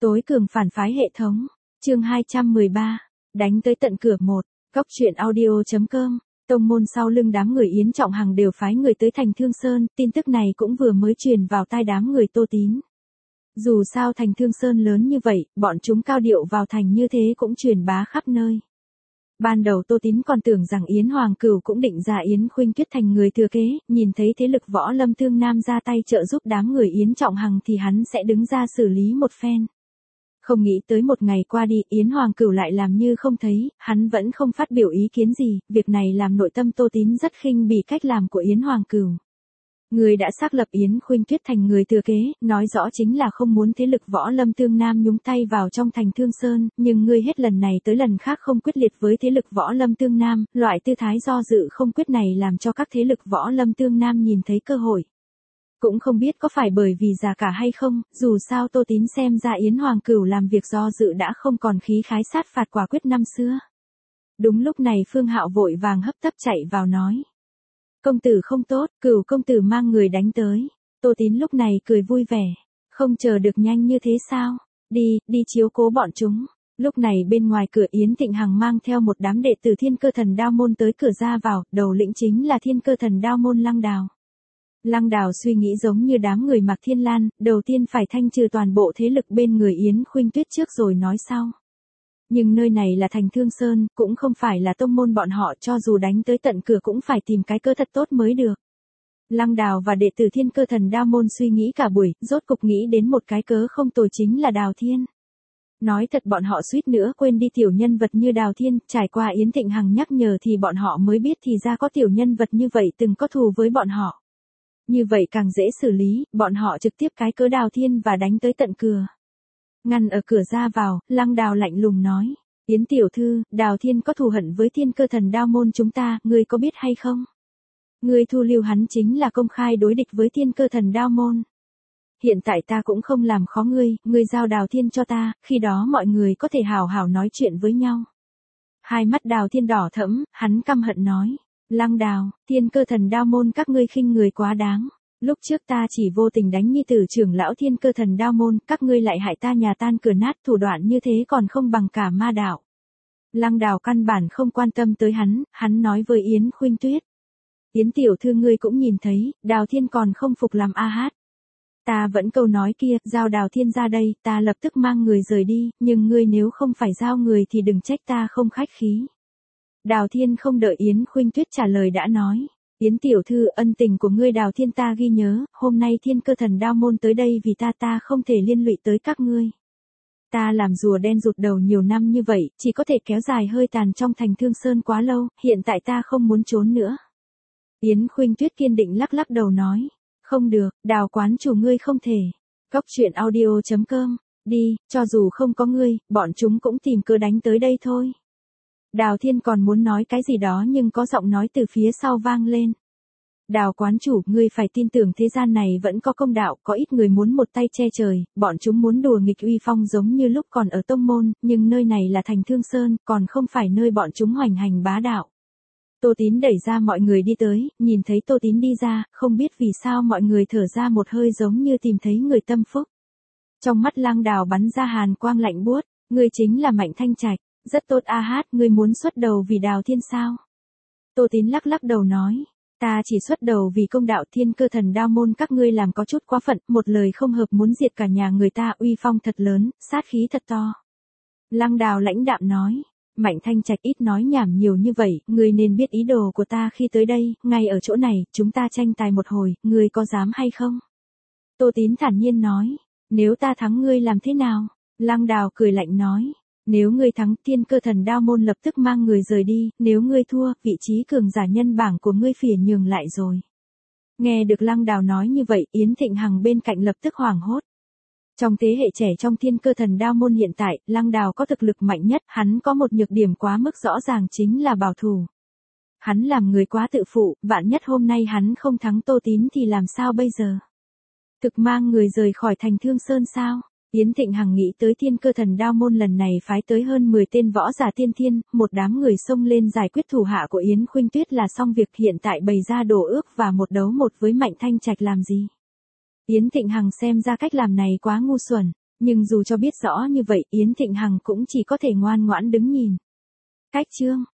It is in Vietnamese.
Tối cường phản phái hệ thống. Chương 213. Đánh tới tận cửa một. Góc truyện audio.com. Tông môn sau lưng đám người Yến Trọng Hằng đều phái người tới thành Thương Sơn, tin tức này cũng vừa mới truyền vào tai đám người Tô Tín. Dù sao thành Thương Sơn lớn như vậy, bọn chúng cao điệu vào thành như thế cũng truyền bá khắp nơi. Ban đầu Tô Tín còn tưởng rằng Yến Hoàng Cửu cũng định ra Yến Khuynh Tuyết thành người thừa kế, nhìn thấy thế lực Võ Lâm Thương Nam ra tay trợ giúp đám người Yến Trọng Hằng thì hắn sẽ đứng ra xử lý một phen. Không nghĩ tới một ngày qua đi, Yến Hoàng Cửu lại làm như không thấy, hắn vẫn không phát biểu ý kiến gì, việc này làm nội tâm Tô Tín rất khinh bỉ cách làm của Yến Hoàng Cửu. Người đã xác lập Yến Khuynh Tuyết thành người thừa kế, nói rõ chính là không muốn thế lực Võ Lâm Thương Nam nhúng tay vào trong thành Thương Sơn, nhưng ngươi hết lần này tới lần khác không quyết liệt với thế lực Võ Lâm Thương Nam, loại tư thái do dự không quyết này làm cho các thế lực Võ Lâm Thương Nam nhìn thấy cơ hội. Cũng không biết có phải bởi vì già cả hay không, dù sao Tô Tín xem ra Yến Hoàng Cửu làm việc do dự đã không còn khí khái sát phạt quả quyết năm xưa. Đúng lúc này Phương Hạo vội vàng hấp tấp chạy vào nói. Công tử không tốt, Cửu công tử mang người đánh tới. Tô Tín lúc này cười vui vẻ. Không chờ được nhanh như thế sao? Đi chiếu cố bọn chúng. Lúc này bên ngoài cửa Yến Thịnh Hằng mang theo một đám đệ tử Thiên Cơ Thần Đao môn tới cửa ra vào, đầu lĩnh chính là Thiên Cơ Thần Đao môn Lăng Đào. Lăng Đào suy nghĩ giống như đám người Mạc Thiên Lan, đầu tiên phải thanh trừ toàn bộ thế lực bên người Yến Khuynh Tuyết trước rồi nói sau. Nhưng nơi này là thành Thương Sơn, cũng không phải là tông môn bọn họ, cho dù đánh tới tận cửa cũng phải tìm cái cơ thật tốt mới được. Lăng Đào và đệ tử Thiên Cơ Thần Đao môn suy nghĩ cả buổi, rốt cục nghĩ đến một cái cớ không tồi chính là Đào Thiên. Nói thật bọn họ suýt nữa quên đi tiểu nhân vật như Đào Thiên, trải qua Yến Thịnh Hằng nhắc nhở thì bọn họ mới biết thì ra có tiểu nhân vật như vậy từng có thù với bọn họ. Như vậy càng dễ xử lý, bọn họ trực tiếp cái cớ Đào Thiên và đánh tới tận cửa. Ngăn ở cửa ra vào, Lăng Đào lạnh lùng nói. Yến tiểu thư, Đào Thiên có thù hận với Thiên Cơ Thần Đao môn chúng ta, ngươi có biết hay không? Ngươi thu lưu hắn chính là công khai đối địch với Thiên Cơ Thần Đao môn. Hiện tại ta cũng không làm khó ngươi giao Đào Thiên cho ta, khi đó mọi người có thể hào hào nói chuyện với nhau. Hai mắt Đào Thiên đỏ thẫm, hắn căm hận nói. Lăng Đào, Thiên Cơ Thần Đao môn các ngươi khinh người quá đáng. Lúc trước ta chỉ vô tình đánh nhi tử trưởng lão Thiên Cơ Thần Đao môn, các ngươi lại hại ta nhà tan cửa nát, thủ đoạn như thế còn không bằng cả ma đạo. Lăng Đào căn bản không quan tâm tới hắn nói với Yến Khuynh Tuyết. Yến tiểu thư ngươi cũng nhìn thấy, Đào Thiên còn không phục làm a hát. Ta vẫn câu nói kia, giao Đào Thiên ra đây, ta lập tức mang người rời đi, nhưng ngươi nếu không phải giao người thì đừng trách ta không khách khí. Đào Thiên không đợi Yến Khuynh Tuyết trả lời đã nói. Yến tiểu thư, ân tình của ngươi Đào Thiên ta ghi nhớ, hôm nay Thiên Cơ Thần Đao môn tới đây vì ta không thể liên lụy tới các ngươi. Ta làm rùa đen rụt đầu nhiều năm như vậy, chỉ có thể kéo dài hơi tàn trong thành Thương Sơn quá lâu, hiện tại ta không muốn trốn nữa. Yến Khuynh Tuyết kiên định lắc đầu nói. Không được, Đào quán chủ ngươi không thể. Góc truyện audio.com. Đi, cho dù không có ngươi, bọn chúng cũng tìm cớ đánh tới đây thôi. Đào Thiên còn muốn nói cái gì đó nhưng có giọng nói từ phía sau vang lên. Đào quán chủ, ngươi phải tin tưởng thế gian này vẫn có công đạo, có ít người muốn một tay che trời, bọn chúng muốn đùa nghịch uy phong giống như lúc còn ở tông môn, nhưng nơi này là thành Thương Sơn, còn không phải nơi bọn chúng hoành hành bá đạo. Tô Tín đẩy ra mọi người đi tới, nhìn thấy Tô Tín đi ra, không biết vì sao mọi người thở ra một hơi giống như tìm thấy người tâm phúc. Trong mắt Lăng Đào bắn ra hàn quang lạnh buốt, ngươi chính là Mạnh Thanh Trạch. Rất tốt a hát, ngươi muốn xuất đầu vì Đào Thiên sao? Tô Tín lắc đầu nói. Ta chỉ xuất đầu vì công đạo Thiên Cơ Thần Đao môn các ngươi làm có chút quá phận, một lời không hợp muốn diệt cả nhà người ta, uy phong thật lớn, sát khí thật to. Lăng Đào lãnh đạm nói. Mạnh Thanh Trạch ít nói nhảm nhiều như vậy, ngươi nên biết ý đồ của ta khi tới đây, ngay ở chỗ này, chúng ta tranh tài một hồi, ngươi có dám hay không? Tô Tín thản nhiên nói. Nếu ta thắng ngươi làm thế nào? Lăng Đào cười lạnh nói. Nếu ngươi thắng, Thiên Cơ Thần Đao môn lập tức mang người rời đi, nếu ngươi thua, vị trí cường giả nhân bảng của ngươi phỉa nhường lại rồi. Nghe được Lăng Đào nói như vậy, Yến Thịnh Hằng bên cạnh lập tức hoảng hốt. Trong thế hệ trẻ trong Thiên Cơ Thần Đao môn hiện tại, Lăng Đào có thực lực mạnh nhất, hắn có một nhược điểm quá mức rõ ràng chính là bảo thủ. Hắn làm người quá tự phụ, vạn nhất hôm nay hắn không thắng Tô Tín thì làm sao bây giờ? Thực mang người rời khỏi thành Thương Sơn sao? Yến Thịnh Hằng nghĩ tới Thiên Cơ Thần Đao môn lần này phái tới hơn 10 tên võ giả tiên thiên, một đám người xông lên giải quyết thủ hạ của Yến Khuynh Tuyết là xong việc, hiện tại bày ra đổ ước và một đấu một với Mạnh Thanh Trạch làm gì. Yến Thịnh Hằng xem ra cách làm này quá ngu xuẩn, Nhưng dù cho biết rõ như vậy, Yến Thịnh Hằng cũng chỉ có thể ngoan ngoãn đứng nhìn. Cách chương.